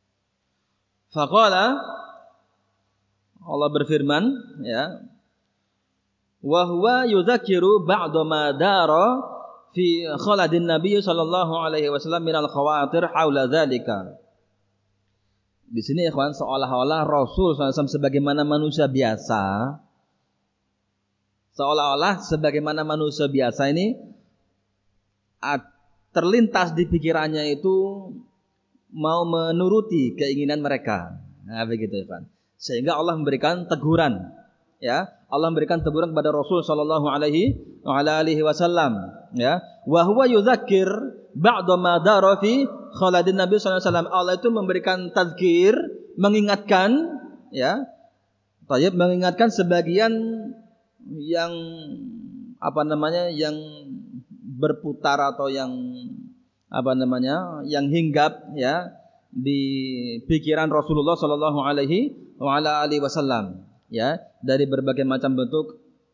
Speaker 1: Faqala, Allah berfirman, ya, wa huwa yudzakiru ba'da ma dara fi khaladin nabiy sallallahu alaihi wasallam minal khawatir haula dzalika. Di sini ikhwan, seolah-olah Rasul SAW sebagaimana manusia biasa, seolah-olah sebagaimana manusia biasa ini terlintas di pikirannya itu mau menuruti keinginan mereka. Nah, begitu ikhwan. Sehingga Allah memberikan teguran, ya, Allah memberikan teguran kepada Rasul sallallahu alaihi wasallam, ya, wa huwa yudzakir ba'da ma dara fi khaladin nabi sallallahu alaihi wasallam. Allah itu memberikan tazkir, mengingatkan, ya, mengingatkan sebagian yang yang berputar atau yang yang hinggap, ya, di pikiran Rasulullah sallallahu alaihi wasallam, ya, dari berbagai macam bentuk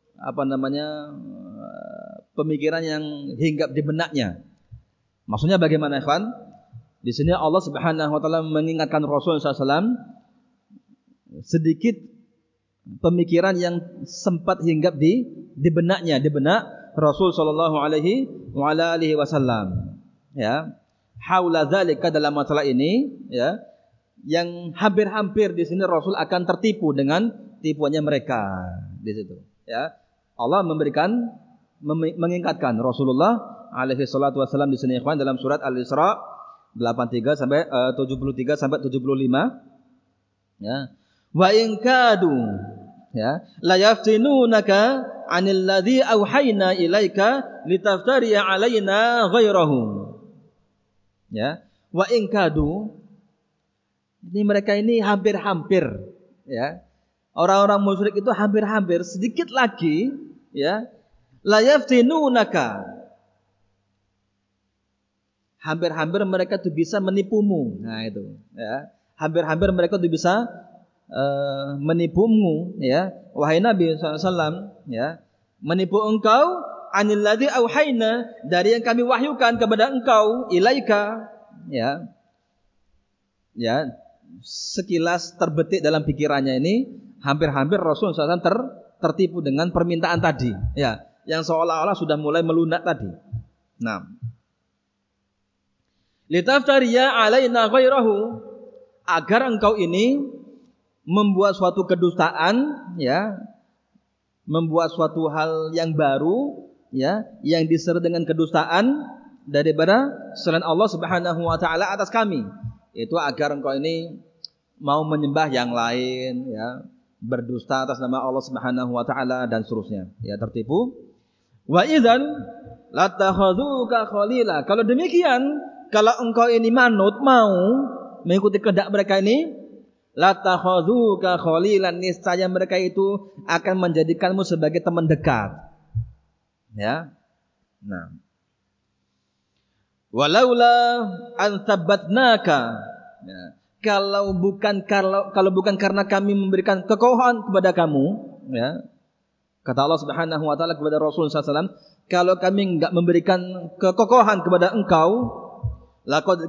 Speaker 1: pemikiran yang hinggap di benaknya. Maksudnya bagaimana, ikhwan? Di sini Allah Subhanahu wa taala mengingatkan Rasul sallallahu alaihi wasallam sedikit pemikiran yang sempat hinggap di benaknya, di benak Rasul sallallahu alaihi wasallam, ya. Haula dzalika, dalam masalah ini, ya, yang hampir-hampir di sini Rasul akan tertipu dengan tipuannya mereka di situ, ya. Allah mengingatkan Rasulullah alaihi salatu wasallam di sini, ikhwan, dalam surat Al-Isra 83 sampai 73 sampai 75, ya. Wa in kadu, ya, la yaftinunaka 'anil ladzi auhayna ilaika litaftariya 'alaina ghairahu. Ya, wa in kadu, ini mereka ini hampir-hampir, ya. Orang-orang musyrik itu hampir-hampir, sedikit lagi, ya, la yaftinunaka. Hampir-hampir mereka itu bisa menipumu. Nah, itu, ya. Hampir-hampir mereka itu bisa menipumu, ya, wahai Nabi sallallahu alaihi wasallam, ya, menipu engkau anil ladzi auhayna, dari yang kami wahyukan kepada engkau, ilaika, ya. Ya, sekilas terbetik dalam pikirannya ini, hampir-hampir Rasul SAW tertipu dengan permintaan tadi, ya, yang seolah-olah sudah mulai melunak tadi. Nah, litaftariya alaina ghairahu, agar engkau ini membuat suatu kedustaan, ya, membuat suatu hal yang baru, ya, yang disertai dengan kedustaan daripada selain Allah Subhanahu wa taala atas kami. Itu agar engkau ini mau menyembah yang lain, ya, berdusta atas nama Allah Subhanahu wa taala dan seterusnya, ya, tertipu. Wa idzan latakhadhuka khalila. Kalau demikian, kalau engkau ini manut, mau mengikuti kehendak mereka ini, latakhadhuka khalilan, niscaya mereka itu akan menjadikanmu sebagai teman dekat, ya. Nah, walaula an tsabatnaka, ya, kalau bukan karena kami memberikan kekokohan kepada kamu, ya, kata Allah Subhanahu wa taala kepada Rasul sallallahu alaihi wasallam, kalau kami enggak memberikan kekokohan kepada engkau, laqad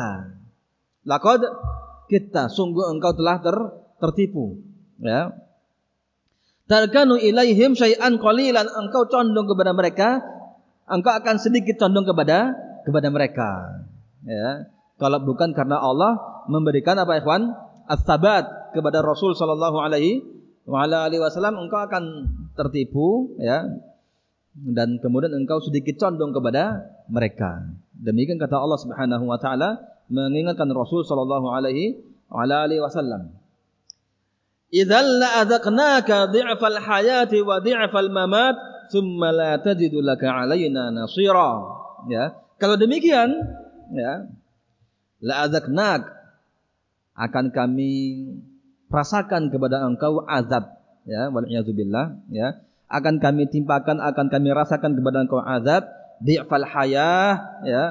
Speaker 1: kita sungguh engkau telah tertipu, ya. Tarkanu ilaihim syai'an qalilan, engkau condong kepada mereka, engkau akan sedikit condong kepada mereka, ya. Kalau bukan karena Allah memberikan apa ikhwan? As-sabat kepada Rasul sallallahu alaihi wasallam, engkau akan tertipu ya. Dan kemudian engkau sedikit condong kepada mereka. Demikian kata Allah Subhanahu wa taala mengingatkan Rasul sallallahu alaihi wasallam. Idzal la'adzaqnaka dhi'fal hayati wa dhi'fal mamat tsumma la tajidu laka 'alaina nasira. Ya, kalau demikian ya, la'adzaqnak akan kami rasakan kepada engkau azab ya, wal iyadzubillah ya. Akan kami timpakan, akan kami rasakan kepada engkau azab dhi'fal hayah ya.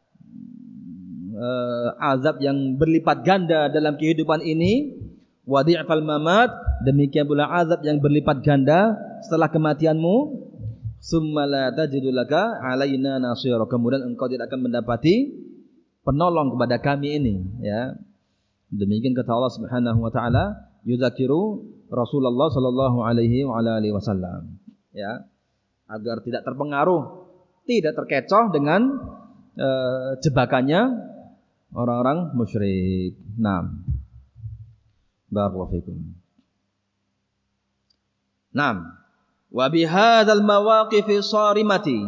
Speaker 1: Azab yang berlipat ganda dalam kehidupan ini, wa dhi'fal mamat, demikian pula azab yang berlipat ganda setelah kematianmu. Summa la tajidu laka 'alaina nasira, kemudian engkau tidak akan mendapati penolong kepada kami ini ya. Demikian kata Allah Subhanahu wa taala, yudzakiru Rasulullah sallallahu alaihi wasallam ya, agar tidak terpengaruh, tidak terkecoh dengan jebakannya orang-orang musyrik. Naam. Barakallahu fikum. Naam. Wa bihadzal mawaqifi sharimati,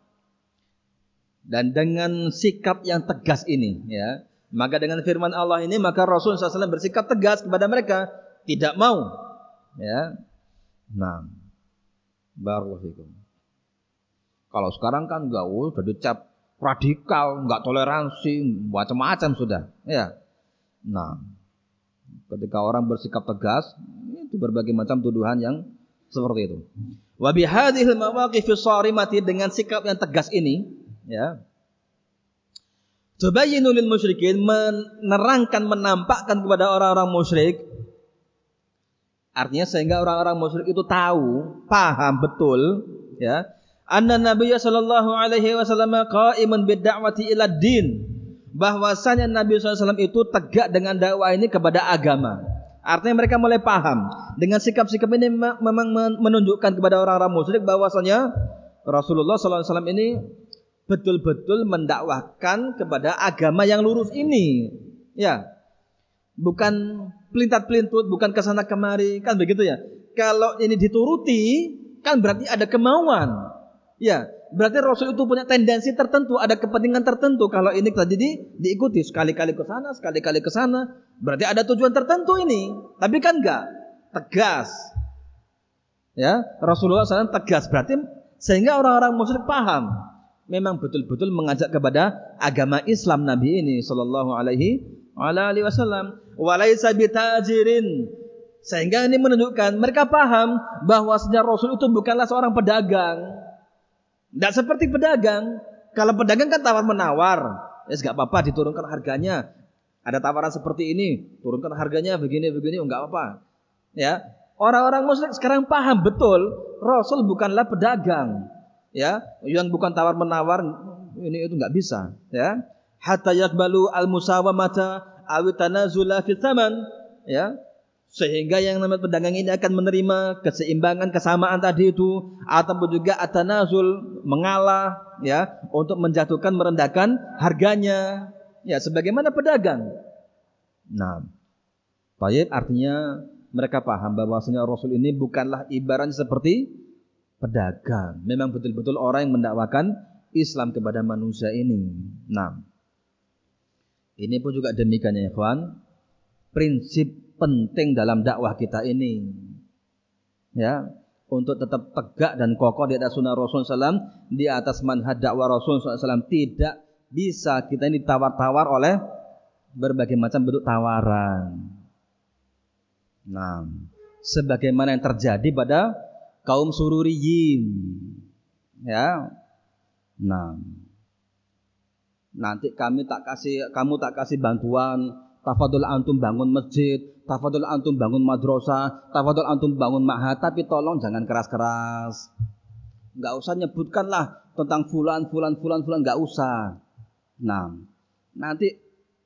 Speaker 1: dan dengan sikap yang tegas ini ya, maka dengan firman Allah ini maka Rasul SAW bersikap tegas kepada mereka, tidak mau ya. Naam. Barakallahu fikum. Kalau sekarang kan enggak, sudah dicap radikal, enggak toleransi, macam-macam sudah ya. Nah, ketika orang bersikap tegas, itu berbagai macam tuduhan yang seperti itu. Wa bihadhil mawaqifis sharimati, dengan sikap yang tegas ini ya, tubayyinu lil musyrikin, menerangkan, menampakkan kepada orang-orang musyrik, artinya sehingga orang-orang musyrik itu tahu, paham betul ya, anna Nabi sallallahu alaihi wasallam qa'imun bid-da'wati ila din, bahwasanya Nabi SAW itu tegak dengan dakwah ini kepada agama. Artinya mereka mulai paham. Dengan sikap-sikap ini memang menunjukkan kepada orang-orang musyrik bahwasanya Rasulullah SAW ini betul-betul mendakwahkan kepada agama yang lurus ini. Ya, bukan pelintat-pelintut, bukan kesana kemari, kan begitu ya. Kalau ini dituruti, kan berarti ada kemauan. Ya, berarti Rasul itu punya tendensi tertentu, ada kepentingan tertentu. Kalau ini tadi diikuti sekali-kali ke sana, sekali-kali ke sana, berarti ada tujuan tertentu ini. Tapi kan enggak, tegas. Ya, Rasulullah SAW tegas, berarti sehingga orang-orang musyrik paham, memang betul-betul mengajak kepada agama Islam Nabi ini sallallahu alaihi wasallam. Walaisa bitajirin, sehingga ini menunjukkan mereka paham bahwasanya Rasul itu bukanlah seorang pedagang. Tidak seperti pedagang. Kalau pedagang kan tawar-menawar. Ya, enggak apa-apa diturunkan harganya. Ada tawaran seperti ini, turunkan harganya begini-begini, enggak apa-apa. Ya, orang-orang musyrik sekarang paham betul Rasul bukanlah pedagang. Ya, yang bukan tawar-menawar, ini itu enggak bisa, ya. Hatta yaqbalu al-musawamata aw tanazula fi tsaman, ya. Sehingga yang namanya pedagang ini akan menerima keseimbangan, kesamaan tadi itu, ataupun juga at-tanazul, mengalah ya, untuk menjatuhkan, merendahkan harganya ya, sebagaimana pedagang. Nah, baik, artinya mereka paham bahwasanya Rasul ini bukanlah ibaratnya seperti pedagang, memang betul-betul orang yang mendakwakan Islam kepada manusia ini. Nah, ini pun juga demikian ya ikhwan, prinsip penting dalam dakwah kita ini ya, untuk tetap tegak dan kokoh di atas sunnah Rasulullah SAW, di atas manhaj dakwah Rasulullah SAW. Tidak bisa kita ini ditawar-tawar oleh berbagai macam bentuk tawaran. Nah, sebagaimana yang terjadi pada kaum Sururiyin ya. Nah, nanti kamu tak kasih bantuan, tafadhol antum bangun masjid, tafadhol antum bangun madrasah, tafadhol antum bangun ma'had, tapi tolong jangan keras-keras. Enggak usah nyebutkanlah tentang fulan, enggak usah. Nah, nanti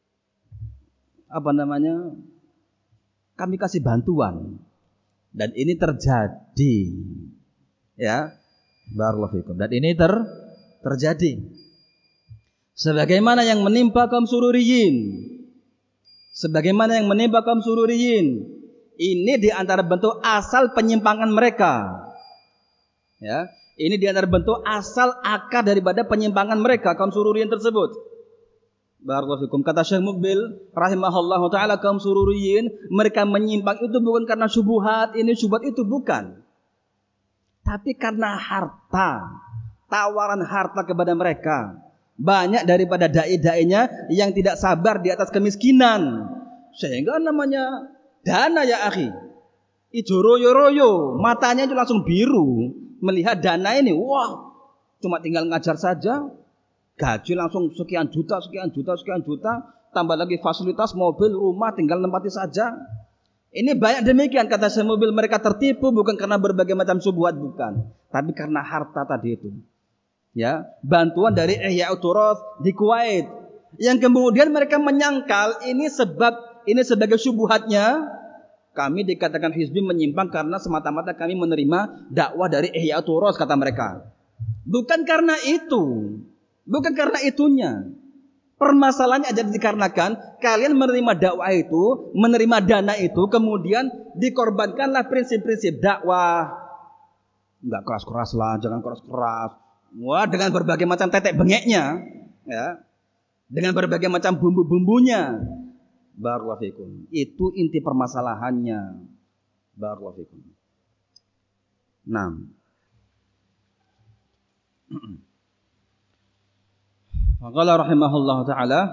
Speaker 1: kami kasih bantuan. Dan ini terjadi. Ya. Barakallahu fikum. Dan ini terjadi. Sebagaimana yang menimpa kaum Sururiyin. Sebagaimana yang menimpa kaum Sururiyin. Ini di antara bentuk asal penyimpangan mereka. Ya, ini di antara bentuk asal akar daripada penyimpangan mereka kaum Sururiyin tersebut. Barakallahu fikum. Kata Syekh Muqbil rahimahullahu taala, kaum Sururiyin mereka menyimpang itu bukan karena syubhat ini syubhat itu, bukan. Tapi karena harta, tawaran harta kepada mereka. Banyak daripada dai-dainya yang tidak sabar di atas kemiskinan. Sehingga namanya dana ya akhi. Ijo royo-royo, matanya itu langsung biru. Melihat dana ini, wah, cuma tinggal ngajar saja. Gaji langsung sekian juta, sekian juta, sekian juta. Tambah lagi fasilitas, mobil, rumah, tinggal nempati saja. Ini banyak demikian kata Syekh Muqbil, mereka tertipu bukan karena berbagai macam syubhat, bukan. Tapi karena harta tadi itu. Ya, bantuan dari Ihya'ut Turas di Kuwait yang kemudian mereka menyangkal ini sebagai syubhatnya kami dikatakan hizbi menyimpang karena semata-mata kami menerima dakwah dari Ihya'ut Turas, kata mereka. Bukan karena itu, bukan karena itunya. Permasalahannya ada dikarenakan kalian menerima dakwah itu, menerima dana itu, kemudian dikorbankanlah prinsip-prinsip dakwah. Enggak keras-keras lah, jangan keras-keras. Wah, dengan berbagai macam tetek bengeknya, ya, dengan berbagai macam bumbu-bumbunya. Barakallahu fikum. Itu inti permasalahannya. Barakallahu fikum. 6. Qala rahimahullahu taala,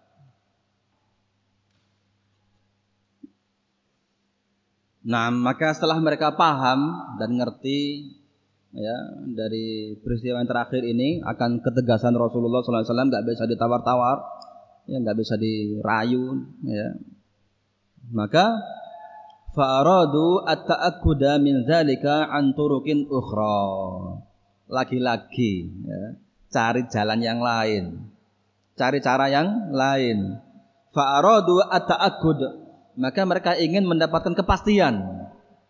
Speaker 1: nah, maka setelah mereka paham dan ngerti ya dari peristiwa yang terakhir ini akan ketegasan Rasulullah SAW, nggak bisa ditawar-tawar, ya nggak bisa dirayu, ya. Maka fa'aradu at-ta'akkuda min dzalika an turukin ukhra. Lagi-lagi, ya, cari jalan yang lain, cari cara yang lain. Fa'aradu at-ta'akkud, maka mereka ingin mendapatkan kepastian.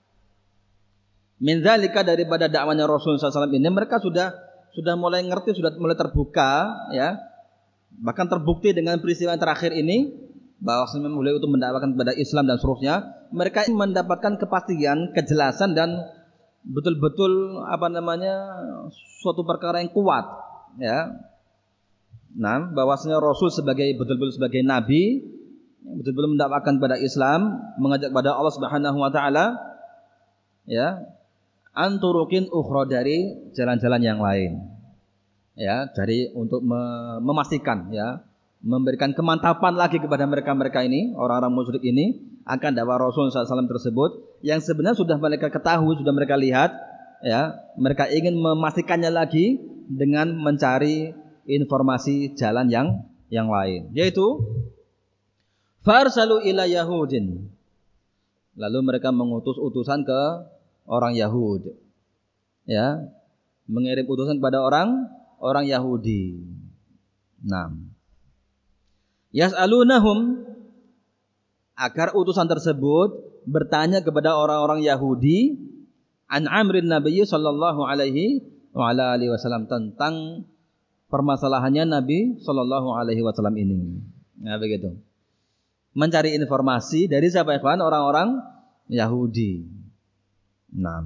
Speaker 1: Min dzalika, daripada dakwanya Rasulullah SAW ini, mereka sudah mulai ngerti, sudah mulai terbuka, ya. Bahkan terbukti dengan peristiwa yang terakhir ini bahwa mulai untuk mendakwakan kepada Islam dan seterusnya. Mereka ingin mendapatkan kepastian, kejelasan dan betul-betul suatu perkara yang kuat, ya. Nah, bahwasanya Rasul betul-betul sebagai nabi, betul-betul mendakwakan kepada Islam, mengajak kepada Allah Subhanahu wa taala, ya. Anturukin ukhra, dari jalan-jalan yang lain, ya, dari untuk memastikan, ya, memberikan kemantapan lagi kepada mereka ini, orang-orang musyrik ini, akan dakwah Rasulullah SAW tersebut yang sebenarnya sudah mereka ketahui, sudah mereka lihat, ya. Mereka ingin memastikannya lagi dengan mencari informasi jalan yang lain, yaitu farsalu ila yahudin, lalu mereka mengutus utusan ke orang Yahudi, ya, mengirim utusan kepada orang Yahudi. Nah, yas'alunahum, agar utusan tersebut bertanya kepada orang-orang Yahudi an amrin Nabi sallallahu alaihi wa ala alihi wasallam, tentang permasalahannya Nabi sallallahu alaihi wasallam ini. Nah, begitu. Mencari informasi dari siapa, ikhwan? Orang-orang Yahudi. Nah,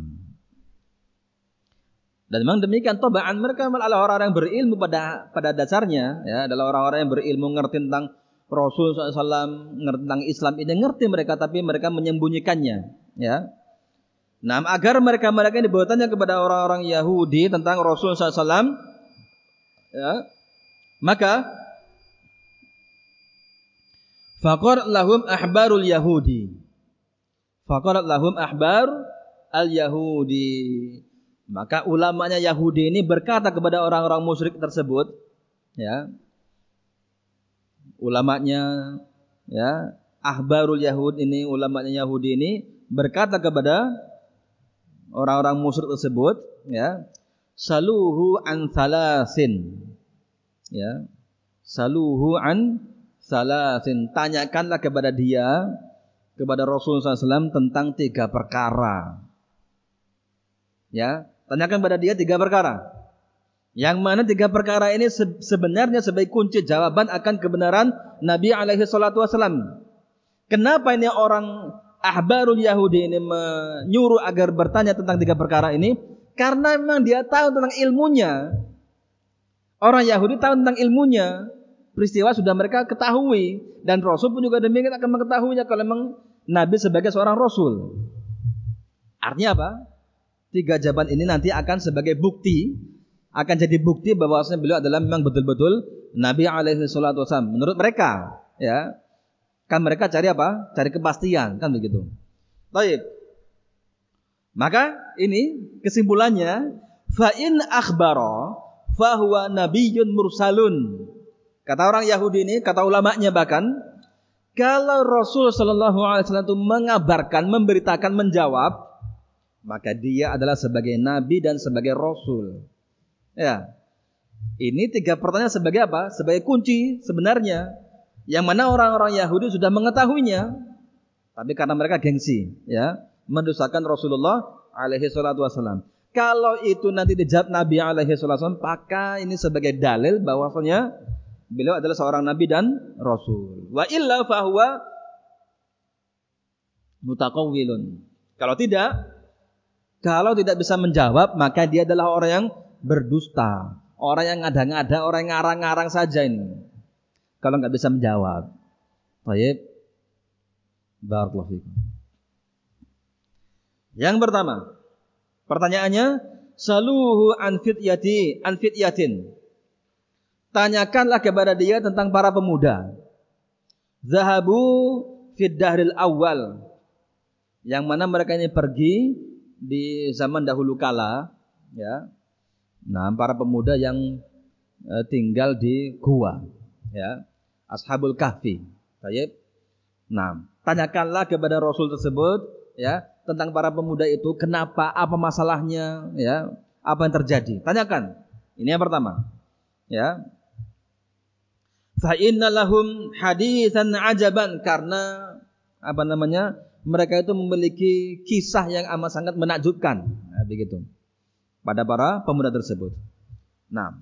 Speaker 1: dan memang demikian, tobaan mereka adalah orang-orang yang berilmu pada dasarnya, ya, adalah orang-orang yang berilmu, ngerti tentang Rasul SAW, ngerti tentang Islam ini, ngerti mereka, tapi mereka menyembunyikannya, ya. Nah, agar mereka ini bertanya kepada orang-orang Yahudi tentang Rasul SAW, ya, maka faqarat lahum ahbarul Yahudi, faqarat lahum ahbar al-Yahudi, maka ulamanya Yahudi ini berkata kepada orang-orang musyrik tersebut, ya, ulamanya, ya, ahbarul Yahud ini, ulamanya Yahudi ini berkata kepada orang-orang musyrik tersebut, ya, saluhu an salasin, ya, saluhu an salasin, tanyakanlah kepada dia, kepada Rasulullah SAW tentang 3 perkara. Ya, tanyakan pada dia 3 perkara. Yang mana tiga perkara ini sebenarnya sebagai kunci jawaban akan kebenaran Nabi alaihi salatu wasallam. Kenapa ini orang ahbarul Yahudi ini menyuruh agar bertanya tentang tiga perkara ini? Karena memang dia tahu tentang ilmunya. Orang Yahudi tahu tentang ilmunya. Peristiwa sudah mereka ketahui. Dan Rasul pun juga demikian akan mengetahuinya kalau memang Nabi sebagai seorang Rasul. Artinya apa? Tiga jawaban ini nanti akan sebagai bukti, akan jadi bukti bahwasanya beliau adalah memang betul-betul Nabi alaihi salatu wasallam menurut mereka, ya. Kan mereka cari apa? Cari kepastian, kan begitu. Baik. Maka ini kesimpulannya, fa in akhbara fa huwa nabiyyun mursalun. Kata orang Yahudi ini, kata ulamanya bahkan, kalau Rasul sallallahu alaihi wasallam itu mengabarkan, memberitakan, menjawab, maka dia adalah sebagai nabi dan sebagai rasul. Ya. Ini tiga pertanyaan sebagai apa? Sebagai kunci sebenarnya. Yang mana orang-orang Yahudi sudah mengetahuinya. Tapi karena mereka gengsi, ya, mendustakan Rasulullah alaihi salatu wasallam. Kalau itu nanti dijawab Nabi alaihi salatu wasallam, maka ini sebagai dalil bahwasanya beliau adalah seorang nabi dan rasul. Wa illa fahuwa mutaqawwilun. Kalau tidak bisa menjawab, maka dia adalah orang yang berdusta, orang yang ngada-ngada, orang yang ngarang-ngarang saja ini. Kalau nggak bisa menjawab. Baik. Barakallahu fikum. Yang pertama, pertanyaannya, saluhu an fityatin. Tanyakanlah kepada dia tentang para pemuda. Zahabu fid dahril awal. Yang mana mereka ini pergi di zaman dahulu kala, ya. Nah, para pemuda yang tinggal di gua, ya, Ashabul Kahfi. Baik. Nah, tanyakanlah kepada Rasul tersebut, ya, tentang para pemuda itu, kenapa, apa masalahnya, ya, apa yang terjadi. Tanyakan. Ini yang pertama, ya. Fa inna lahum haditsan ajaban, karena apa namanya? Mereka itu memiliki kisah yang amat sangat menakjubkan, nah, begitu, pada para pemuda tersebut. Nah,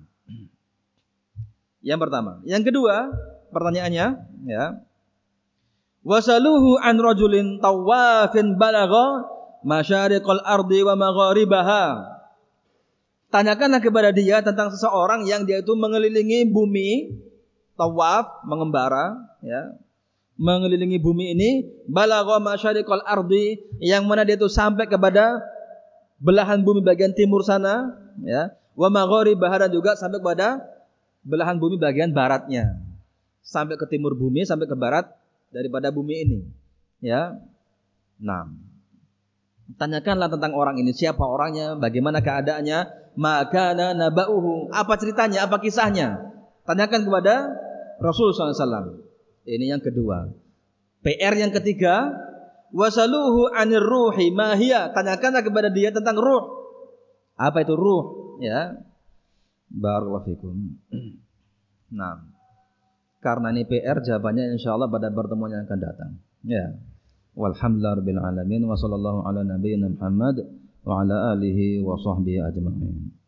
Speaker 1: yang pertama. Yang kedua, pertanyaannya, ya, wasaluhu an rajulin tawafin balagha masyariqal ardi wa magharibaha. Tanyakanlah kepada dia tentang seseorang yang dia itu mengelilingi bumi, tawaf, mengembara, ya, mengelilingi bumi ini, balagha masyariqal ardi, yang mana dia itu sampai kepada belahan bumi bagian timur sana, ya, wa magharibaha, dan juga sampai kepada belahan bumi bagian baratnya. Sampai ke timur bumi, sampai ke barat daripada bumi ini, ya. Nah, tanyakanlah tentang orang ini, siapa orangnya, bagaimana keadaannya, makana nabauhu, apa ceritanya, apa kisahnya. Tanyakan kepada Rasul sallallahu alaihi wasallam. Ini yang kedua. PR yang ketiga, wasaluhu anir ruhi mahia. Tanyakanlah kepada dia tentang ruh. Apa itu ruh? Ya. Barakallahu fikum. Nah, karena ini PR, jawabannya insyaallah pada pertemuan yang akan datang. Ya. Walhamdulillahirabbil alamin wa sallallahu ala nabiyyina Muhammad wa ala alihi wa sahbihi ajma'in.